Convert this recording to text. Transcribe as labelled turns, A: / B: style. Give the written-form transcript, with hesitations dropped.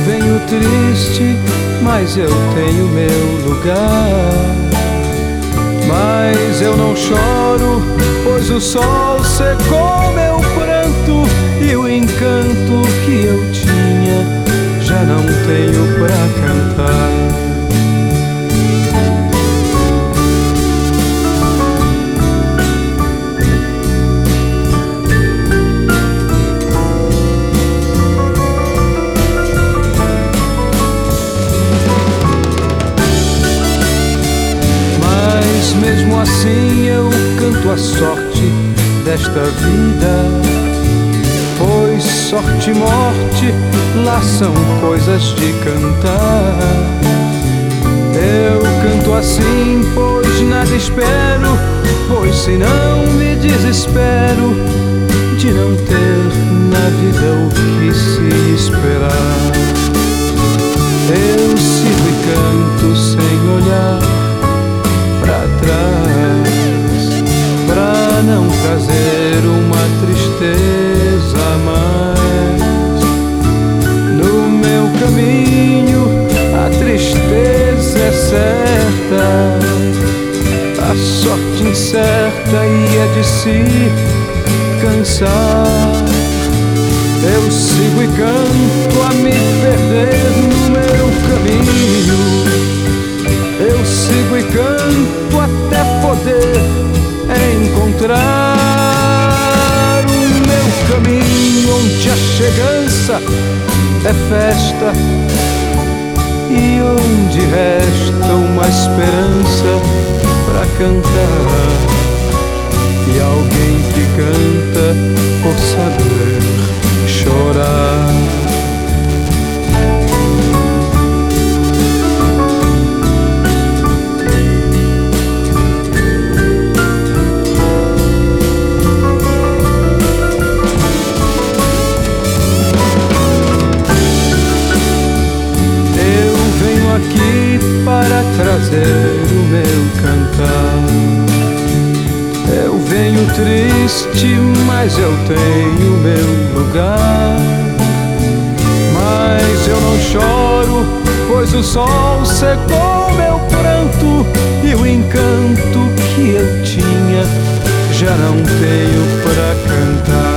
A: venho triste, mas eu tenho meu lugar. Mas eu não choro, pois o sol secou meu pranto, e o encanto que eu tinha já não tenho pra cantar. Mas mesmo assim eu canto a sorte desta vida, pois sorte e morte lá são coisas de cantar. Eu canto assim, pois nada espero, pois senão me desespero de não ter na vida o que se esperar. Eu sigo e canto sem olhar pra trás, pra não trazer uma tristeza a mais. No meu caminho a tristeza é certa, a sorte incerta e é de se cansar. Eu sigo e canto a me perder no meu caminho. Eu sigo e canto até poder encontrar o meu caminho, onde a chegança é festa e onde resta uma esperança pra cantar. E alguém que canta por saber chorar. Aqui para trazer o meu cantar. Eu venho triste, mas eu tenho meu lugar. Mas eu não choro, pois o sol secou meu pranto, e o encanto que eu tinha já não tenho pra cantar.